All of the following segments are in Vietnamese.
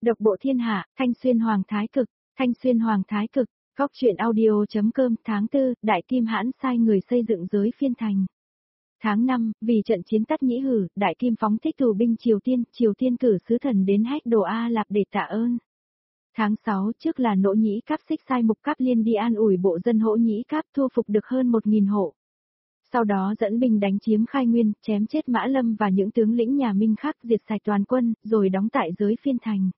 Độc bộ thiên hạ, Thanh Xuyên Hoàng Thái Cực, Thanh Xuyên Hoàng Thái Cực, Góc truyện audio.com tháng 4, Đại Kim Hãn sai người xây dựng giới phiên thành. Tháng 5, vì trận chiến Tắt Nhĩ Hử, Đại Kim phóng thích tù binh Triều Tiên cử sứ thần đến Hách Đồ A Lạp để tạ ơn. Tháng 6, trước là Nỗ Nhĩ Cáp xích sai Mục Cáp Liên đi an ủi bộ dân Hỗ Nhĩ Cáp thu phục được hơn 1.000 hộ. Sau đó dẫn binh đánh chiếm Khai Nguyên, chém chết Mã Lâm và những tướng lĩnh nhà Minh khác, diệt sạch toàn quân, rồi đóng tại giới phiên thành.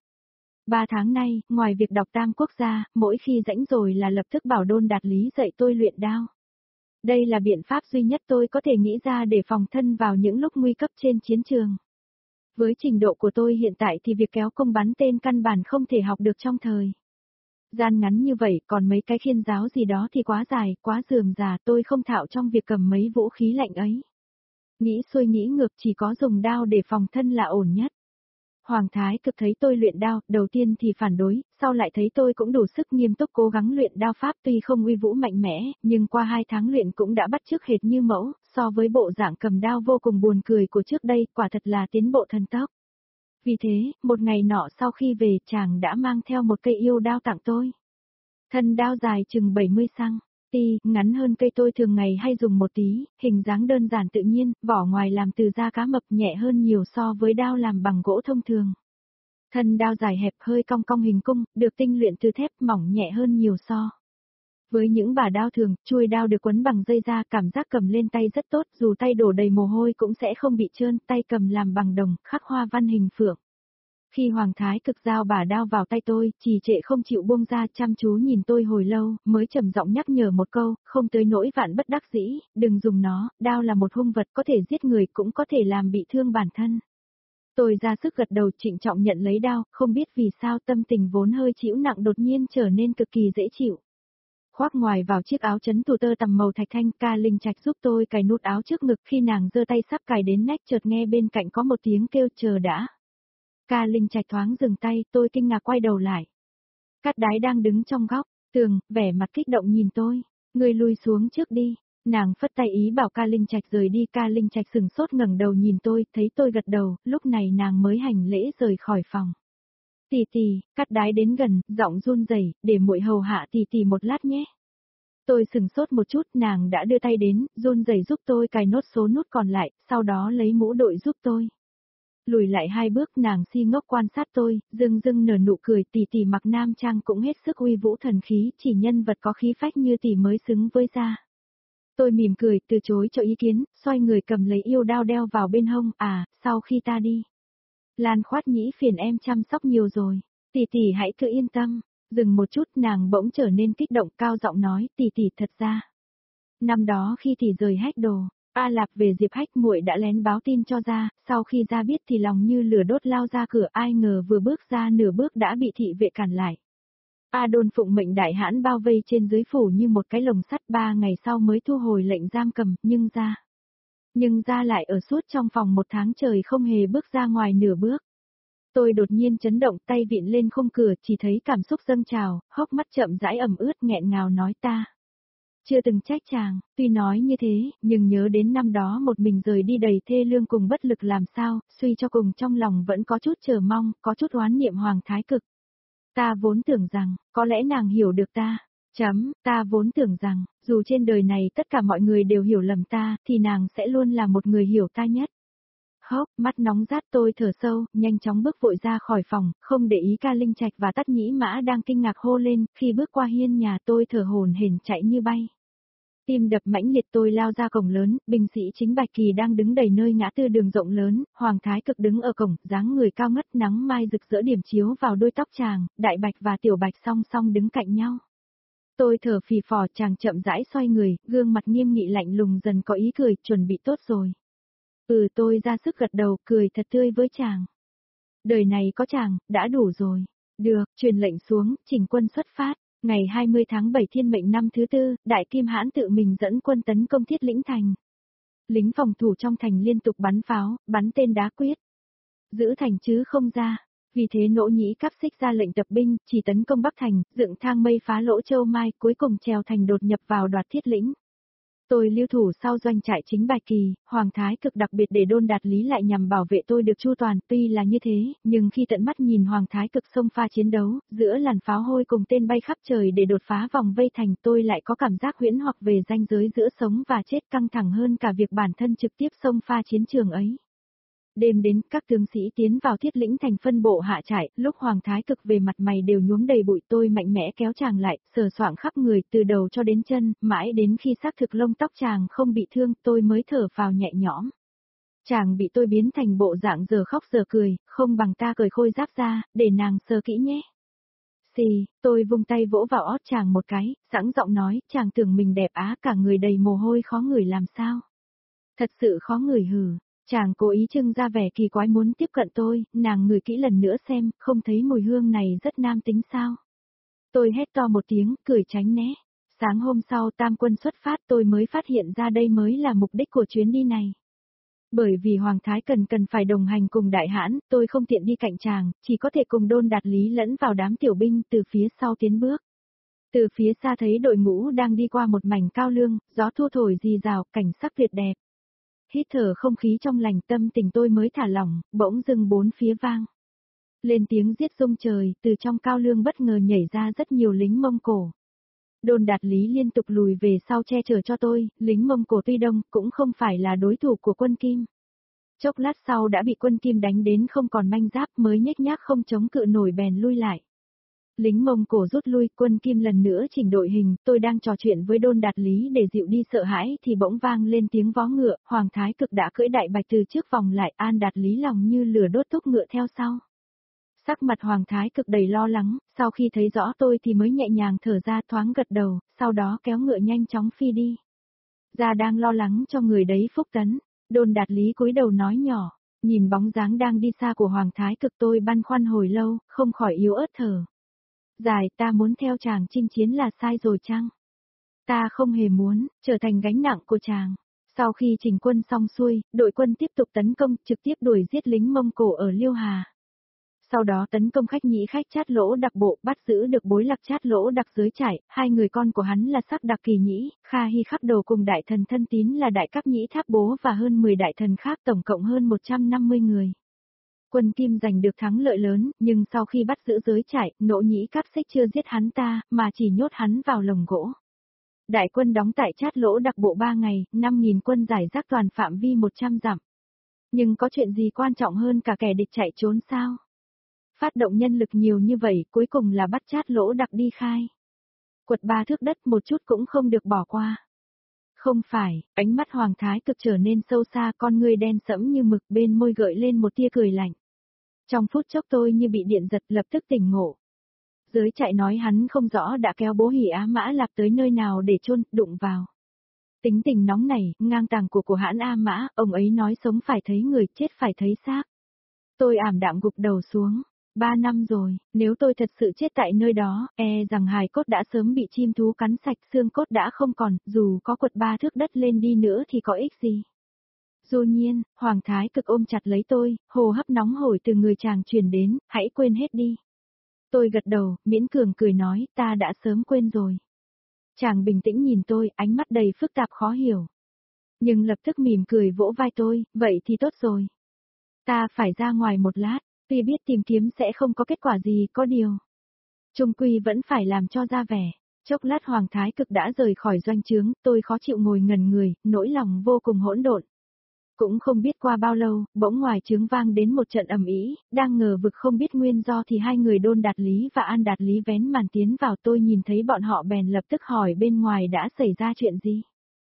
3 tháng nay, ngoài việc đọc Tam Quốc gia, mỗi khi rảnh rồi là lập tức bảo Đôn Đạt Lý dạy tôi luyện đao. Đây là biện pháp duy nhất tôi có thể nghĩ ra để phòng thân vào những lúc nguy cấp trên chiến trường. Với trình độ của tôi hiện tại thì việc kéo cung bắn tên căn bản không thể học được trong thời gian ngắn như vậy, còn mấy cái khiên giáo gì đó thì quá dài, quá rườm rà, tôi không thạo trong việc cầm mấy vũ khí lạnh ấy. Nghĩ xuôi nghĩ ngược, chỉ có dùng đao để phòng thân là ổn nhất. Hoàng Thái Cực thấy tôi luyện đao, đầu tiên thì phản đối, sau lại thấy tôi cũng đủ sức nghiêm túc cố gắng luyện đao pháp, tuy không uy vũ mạnh mẽ, nhưng qua 2 tháng luyện cũng đã bắt chước hệt như mẫu, so với bộ dạng cầm đao vô cùng buồn cười của trước đây, quả thật là tiến bộ thần tốc. Vì thế, một ngày nọ sau khi về, chàng đã mang theo một cây yêu đao tặng tôi. Thân đao dài chừng 70 cm, ngắn hơn cây tôi thường ngày hay dùng một tí, hình dáng đơn giản tự nhiên, vỏ ngoài làm từ da cá mập, nhẹ hơn nhiều so với đao làm bằng gỗ thông thường. Thân đao dài hẹp, hơi cong cong hình cung, được tinh luyện từ thép, mỏng nhẹ hơn nhiều so với những bả đao thường. Chuôi đao được quấn bằng dây da, cảm giác cầm lên tay rất tốt, dù tay đổ đầy mồ hôi cũng sẽ không bị trơn, tay cầm làm bằng đồng, khắc hoa văn hình phượng. Khi Hoàng Thái Cực giao bả đao vào tay tôi, trì trệ không chịu buông ra, chăm chú nhìn tôi hồi lâu, mới trầm giọng nhắc nhở một câu, không tới nỗi vạn bất đắc dĩ, đừng dùng nó, đao là một hung vật có thể giết người cũng có thể làm bị thương bản thân. Tôi ra sức gật đầu, trịnh trọng nhận lấy đao, không biết vì sao tâm tình vốn hơi chịu nặng đột nhiên trở nên cực kỳ dễ chịu. Khoác ngoài vào chiếc áo chấn tù tơ tằm màu thạch thanh, Ca Linh Trạch giúp tôi cài nút áo trước ngực, khi nàng giơ tay sắp cài đến nách chợt nghe bên cạnh có một tiếng kêu chờ đã. Ca Linh Trạch thoáng dừng tay, tôi kinh ngạc quay đầu lại. Cát Đái đang đứng trong góc tường, vẻ mặt kích động nhìn tôi. Người lùi xuống trước đi. Nàng phất tay ý bảo Ca Linh Trạch rời đi. Ca Linh Trạch sừng sốt ngẩng đầu nhìn tôi, thấy tôi gật đầu, lúc này nàng mới hành lễ rời khỏi phòng. Tỷ tỷ, Cát Đái đến gần, giọng run rẩy, để muội hầu hạ tỷ tỷ một lát nhé. Tôi sừng sốt một chút, nàng đã đưa tay đến, run rẩy giúp tôi cài nốt số nút còn lại, sau đó lấy mũ đội giúp tôi. Lùi lại 2 bước, nàng si ngốc quan sát tôi, dưng nở nụ cười, tỷ tỷ mặc nam trang cũng hết sức uy vũ thần khí, chỉ nhân vật có khí phách như tỷ mới xứng với gia. Tôi mỉm cười, từ chối cho ý kiến, xoay người cầm lấy yêu đao đeo vào bên hông, sau khi ta đi. Lan Khoát Nhĩ phiền em chăm sóc nhiều rồi, tỷ tỷ hãy cứ yên tâm. Dừng một chút, nàng bỗng trở nên kích động, cao giọng nói, tỷ tỷ thật ra. Năm đó khi tỷ rời Hách Đồ A Lạp về Diệp Hách, muội đã lén báo tin cho gia, sau khi gia biết thì lòng như lửa đốt lao ra cửa, ai ngờ vừa bước ra nửa bước đã bị thị vệ cản lại. A Đôn phụng mệnh đại hãn bao vây trên dưới phủ như một cái lồng sắt, 3 ngày sau mới thu hồi lệnh giam cầm, nhưng gia lại ở suốt trong phòng 1 tháng trời không hề bước ra ngoài nửa bước. Tôi đột nhiên chấn động, tay vịn lên khung cửa, chỉ thấy cảm xúc dâng trào, hốc mắt chậm rãi ẩm ướt, nghẹn ngào nói ta chưa từng trách chàng. Tuy nói như thế, nhưng nhớ đến năm đó một mình rời đi đầy thê lương cùng bất lực làm sao, suy cho cùng trong lòng vẫn có chút chờ mong, có chút oán niệm Hoàng Thái Cực. Ta vốn tưởng rằng, có lẽ nàng hiểu được ta. Ta vốn tưởng rằng, dù trên đời này tất cả mọi người đều hiểu lầm ta, thì nàng sẽ luôn là một người hiểu ta nhất. Hốc, mắt nóng rát, tôi thở sâu, nhanh chóng bước vội ra khỏi phòng, không để ý Ca Linh Trạch và Tắt Nhĩ Mã đang kinh ngạc hô lên, khi bước qua hiên nhà tôi thở hổn hển chạy như bay. Tim đập mãnh liệt, tôi lao ra cổng lớn, binh sĩ chính Bạch Kỳ đang đứng đầy nơi ngã tư đường rộng lớn, Hoàng Thái Cực đứng ở cổng, dáng người cao ngất, nắng mai rực rỡ điểm chiếu vào đôi tóc chàng, Đại Bạch và Tiểu Bạch song song đứng cạnh nhau. Tôi thở phì phò, chàng chậm rãi xoay người, gương mặt nghiêm nghị lạnh lùng dần có ý cười, chuẩn bị tốt rồi. Tôi ra sức gật đầu, cười thật tươi với chàng. Đời này có chàng, đã đủ rồi. Được, truyền lệnh xuống, chỉnh quân xuất phát. Ngày 20 tháng 7 thiên mệnh năm thứ 4, Đại Kim Hãn tự mình dẫn quân tấn công Thiết Lĩnh thành. Lính phòng thủ trong thành liên tục bắn pháo, bắn tên đá quyết. Giữ thành chứ không ra. Vì thế Nỗ Nhĩ Cáp xích ra lệnh tập binh, chỉ tấn công Bắc thành, dựng thang mây phá lỗ châu mai, cuối cùng trèo thành đột nhập vào đoạt Thiết Lĩnh. Tôi lưu thủ sau doanh trại chính Bạch Kỳ, Hoàng Thái Cực đặc biệt để Đôn Đạt Lý lại nhằm bảo vệ tôi được chu toàn, tuy là như thế, nhưng khi tận mắt nhìn Hoàng Thái Cực xông pha chiến đấu, giữa làn pháo hôi cùng tên bay khắp trời để đột phá vòng vây thành, tôi lại có cảm giác huyễn hoặc về ranh giới giữa sống và chết căng thẳng hơn cả việc bản thân trực tiếp xông pha chiến trường ấy. Đêm đến, các tướng sĩ tiến vào Thiết Lĩnh thành phân bộ hạ trại, lúc Hoàng Thái Cực về mặt mày đều nhuốm đầy bụi, tôi mạnh mẽ kéo chàng lại, sờ soạng khắp người từ đầu cho đến chân, mãi đến khi xác thực lông tóc chàng không bị thương, tôi mới thở vào nhẹ nhõm. Chàng bị tôi biến thành bộ dạng giờ khóc giờ cười, không bằng ta cởi khôi giáp ra, để nàng sờ kỹ nhé. Xì, tôi vung tay vỗ vào ót chàng một cái, sẵn giọng nói, chàng tưởng mình đẹp á, cả người đầy mồ hôi khó ngửi làm sao. Thật sự khó ngửi hử. Chàng cố ý trưng ra vẻ kỳ quái muốn tiếp cận tôi, nàng ngửi kỹ lần nữa xem, không thấy mùi hương này rất nam tính sao. Tôi hét to một tiếng, cười tránh né. Sáng hôm sau tam quân xuất phát tôi mới phát hiện ra đây mới là mục đích của chuyến đi này. Bởi vì Hoàng Thái cần phải đồng hành cùng đại hãn, tôi không tiện đi cạnh chàng, chỉ có thể cùng Đôn Đạt Lý lẫn vào đám tiểu binh từ phía sau tiến bước. Từ phía xa thấy đội ngũ đang đi qua một mảnh cao lương, gió thu thổi rì rào, cảnh sắc tuyệt đẹp. Hít thở không khí trong lành tâm tình tôi mới thả lỏng, bỗng dưng bốn phía vang. Lên tiếng giết rung trời, từ trong cao lương bất ngờ nhảy ra rất nhiều lính Mông Cổ. Đôn Đạt Lý liên tục lùi về sau che chở cho tôi, lính Mông Cổ tuy đông cũng không phải là đối thủ của quân Kim. Chốc lát sau đã bị quân Kim đánh đến không còn manh giáp mới nhếch nhác không chống cự nổi bèn lui lại. Lính Mông Cổ rút lui, quân Kim lần nữa chỉnh đội hình, tôi đang trò chuyện với Đôn Đạt Lý để dịu đi sợ hãi thì bỗng vang lên tiếng vó ngựa, Hoàng Thái Cực đã cưỡi đại bạch từ trước vòng lại, An Đạt Lý lòng như lửa đốt thúc ngựa theo sau. Sắc mặt Hoàng Thái Cực đầy lo lắng, sau khi thấy rõ tôi thì mới nhẹ nhàng thở ra thoáng gật đầu, sau đó kéo ngựa nhanh chóng phi đi. Ra đang lo lắng cho người đấy Phúc Tấn, Đôn Đạt Lý cúi đầu nói nhỏ, nhìn bóng dáng đang đi xa của Hoàng Thái Cực tôi băn khoăn hồi lâu, không khỏi yếu ớt thở. Dài ta muốn theo chàng chinh chiến là sai rồi chăng? Ta không hề muốn, trở thành gánh nặng của chàng. Sau khi chỉnh quân xong xuôi, đội quân tiếp tục tấn công, trực tiếp đuổi giết lính Mông Cổ ở Liêu Hà. Sau đó tấn công khách nhĩ khách Chát Lỗ Đặc Bộ, bắt giữ được Bối Lạc Chát Lỗ Đặc giới trải, hai người con của hắn là Sắc Đặc Kỳ Nhĩ, Kha Hy Khắc Đầu cùng đại thần thân tín là Đại Các Nhĩ Thác Bố và hơn 10 đại thần khác tổng cộng hơn 150 người. Quân Kim giành được thắng lợi lớn, nhưng sau khi bắt giữ giới trại, Nỗ Nhĩ Cáp Xích chưa giết hắn ta, mà chỉ nhốt hắn vào lồng gỗ. Đại quân đóng tại Chát Lỗ Đặc Bộ 3 ngày, 5.000 quân giải rác toàn phạm vi 100 dặm. Nhưng có chuyện gì quan trọng hơn cả kẻ địch chạy trốn sao? Phát động nhân lực nhiều như vậy, cuối cùng là bắt Chát Lỗ Đặc đi khai. Quật 3 thước đất một chút cũng không được bỏ qua. Không phải, ánh mắt Hoàng Thái Cực trở nên sâu xa, con ngươi đen sẫm như mực, bên môi gợi lên một tia cười lạnh. Trong phút chốc tôi như bị điện giật, lập tức tỉnh ngộ. Giới trại nói hắn không rõ đã kéo Bố Hỉ Á Mã Lạp tới nơi nào để chôn, đụng vào. Tính tình nóng này, ngang tàng của hãn A Mã, ông ấy nói sống phải thấy người, chết phải thấy xác. Tôi ảm đạm gục đầu xuống. 3 năm rồi, nếu tôi thật sự chết tại nơi đó, rằng hài cốt đã sớm bị chim thú cắn sạch, xương cốt đã không còn, dù có quật 3 thước đất lên đi nữa thì có ích gì. Dù nhiên, Hoàng Thái Cực ôm chặt lấy tôi, hồ hấp nóng hổi từ người chàng truyền đến, hãy quên hết đi. Tôi gật đầu, miễn cường cười nói, ta đã sớm quên rồi. Chàng bình tĩnh nhìn tôi, ánh mắt đầy phức tạp khó hiểu. Nhưng lập tức mỉm cười vỗ vai tôi, vậy thì tốt rồi. Ta phải ra ngoài một lát, tuy biết tìm kiếm sẽ không có kết quả gì, có điều. Trung quy vẫn phải làm cho ra vẻ. Chốc lát Hoàng Thái Cực đã rời khỏi doanh trướng, tôi khó chịu ngồi ngẩn người, nỗi lòng vô cùng hỗn độn. Cũng không biết qua bao lâu, bỗng ngoài trướng vang đến một trận ầm ĩ, đang ngờ vực không biết nguyên do thì hai người Đôn Đạt Lý và An Đạt Lý vén màn tiến vào, tôi nhìn thấy bọn họ bèn lập tức hỏi bên ngoài đã xảy ra chuyện gì.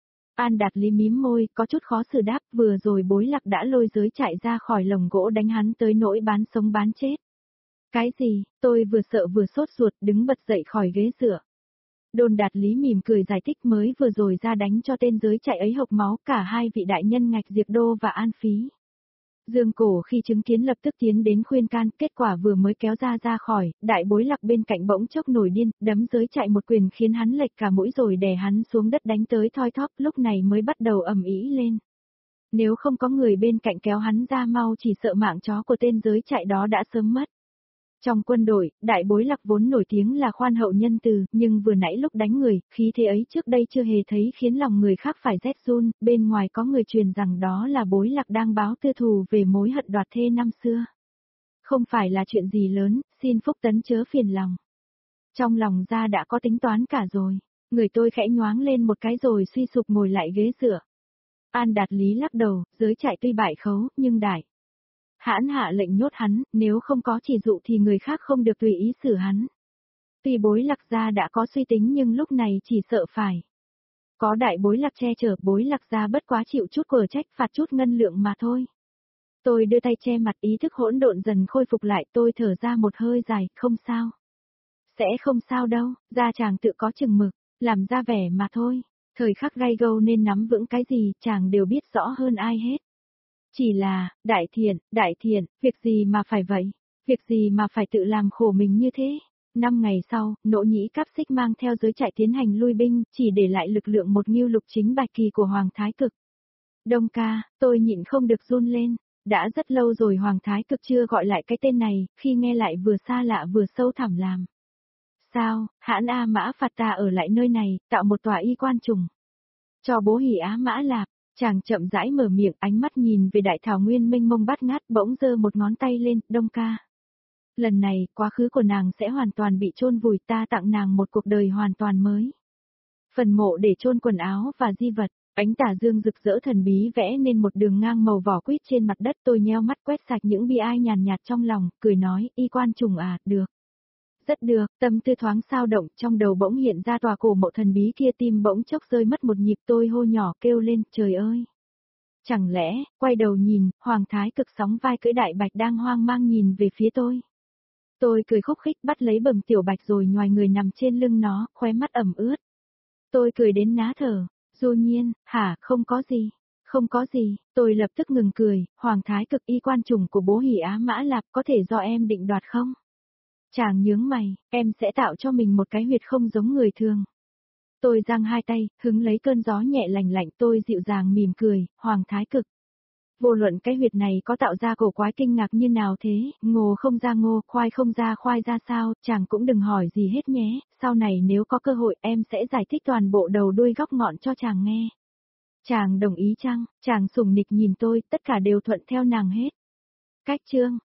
An Đạt Lý mím môi, có chút khó xử đáp, vừa rồi Bối Lạc đã lôi giới chạy ra khỏi lồng gỗ đánh hắn tới nỗi bán sống bán chết. Cái gì, tôi vừa sợ vừa sốt ruột đứng bật dậy khỏi ghế dựa. Đôn Đạt Lý mỉm cười giải thích mới vừa rồi ra đánh cho tên giới chạy ấy hộc máu cả hai vị đại nhân Ngạch Diệp Đô và An Phí. Dương Cổ khi chứng kiến lập tức tiến đến khuyên can, kết quả vừa mới kéo ra khỏi, Đại Bối Lạc bên cạnh bỗng chốc nổi điên, đấm giới chạy một quyền khiến hắn lệch cả mũi rồi đè hắn xuống đất đánh tới thoi thóp, lúc này mới bắt đầu ầm ĩ lên. Nếu không có người bên cạnh kéo hắn ra mau chỉ sợ mạng chó của tên giới chạy đó đã sớm mất. Trong quân đội, đại bối Lạc vốn nổi tiếng là khoan hậu nhân từ, nhưng vừa nãy lúc đánh người, khí thế ấy trước đây chưa hề thấy khiến lòng người khác phải rét run, bên ngoài có người truyền rằng đó là bối Lạc đang báo tư thù về mối hận đoạt thê năm xưa. Không phải là chuyện gì lớn, xin Phúc Tấn chớ phiền lòng. Trong lòng ra đã có tính toán cả rồi, người tôi khẽ nhoáng lên một cái rồi suy sụp ngồi lại ghế dựa. An Đạt Lý lắc đầu, giới trại tuy bại khấu, nhưng đại hãn hạ lệnh nhốt hắn, nếu không có chỉ dụ thì người khác không được tùy ý xử hắn. Tuy bối Lạc gia đã có suy tính nhưng lúc này chỉ sợ phải có đại bối Lạc che chở, bối Lạc gia bất quá chịu chút quở trách phạt chút ngân lượng mà thôi. Tôi đưa tay che mặt, ý thức hỗn độn dần khôi phục lại, tôi thở ra một hơi dài, không sao. Sẽ không sao đâu, gia chàng tự có chừng mực, làm ra vẻ mà thôi. Thời khắc gai gâu nên nắm vững cái gì, chàng đều biết rõ hơn ai hết. Chỉ là, đại thiện, việc gì mà phải vậy? Việc gì mà phải tự làm khổ mình như thế? 5 ngày sau, Nỗ Nhĩ Cáp Xích mang theo giới trại tiến hành lui binh, chỉ để lại lực lượng một Ngưu Lục Chính Bạch Kỳ của Hoàng Thái Cực. Đông ca, tôi nhịn không được run lên. Đã rất lâu rồi Hoàng Thái Cực chưa gọi lại cái tên này, khi nghe lại vừa xa lạ vừa sâu thẳm làm. Sao, hãn A Mã phạt ta ở lại nơi này, tạo một tòa y quan trùng. Cho bố Hỉ Á Mã Lạp, chàng chậm rãi mở miệng, ánh mắt nhìn về đại thảo nguyên mênh mông bát ngát, bỗng giơ một ngón tay lên, Đông ca. Lần này, quá khứ của nàng sẽ hoàn toàn bị chôn vùi, ta tặng nàng một cuộc đời hoàn toàn mới. Phần mộ để chôn quần áo và di vật. Ánh tà dương rực rỡ thần bí vẽ nên một đường ngang màu vỏ quýt trên mặt đất, tôi nheo mắt quét sạch những bi ai nhàn nhạt trong lòng, cười nói, y quan trùng à, được. Rất được, tâm tư thoáng sao động, trong đầu bỗng hiện ra tòa cổ mộ thần bí kia, tim bỗng chốc rơi mất một nhịp, tôi hô nhỏ kêu lên, trời ơi. Chẳng lẽ, quay đầu nhìn, Hoàng Thái Cực sóng vai cưỡi đại bạch đang hoang mang nhìn về phía tôi. Tôi cười khúc khích bắt lấy bầm tiểu bạch rồi nhoài người nằm trên lưng nó, khóe mắt ẩm ướt. Tôi cười đến ná thở. Du Nhiên, hả, không có gì, không có gì, tôi lập tức ngừng cười, Hoàng Thái Cực y quan trùng của bố Hỉ Á Mã Lạp có thể do em định đoạt không? Chàng nhướng mày, em sẽ tạo cho mình một cái huyệt không giống người thường. Tôi giang hai tay, hứng lấy cơn gió nhẹ lành lạnh, tôi dịu dàng mỉm cười, Hoàng Thái Cực. Vô luận cái huyệt này có tạo ra cổ quái kinh ngạc như nào thế, ngô không ra ngô, khoai không ra khoai ra sao, chàng cũng đừng hỏi gì hết nhé, sau này nếu có cơ hội em sẽ giải thích toàn bộ đầu đuôi góc ngọn cho chàng nghe. Chàng đồng ý chăng? Chàng sủng nịch nhìn tôi, tất cả đều thuận theo nàng hết. Cách chương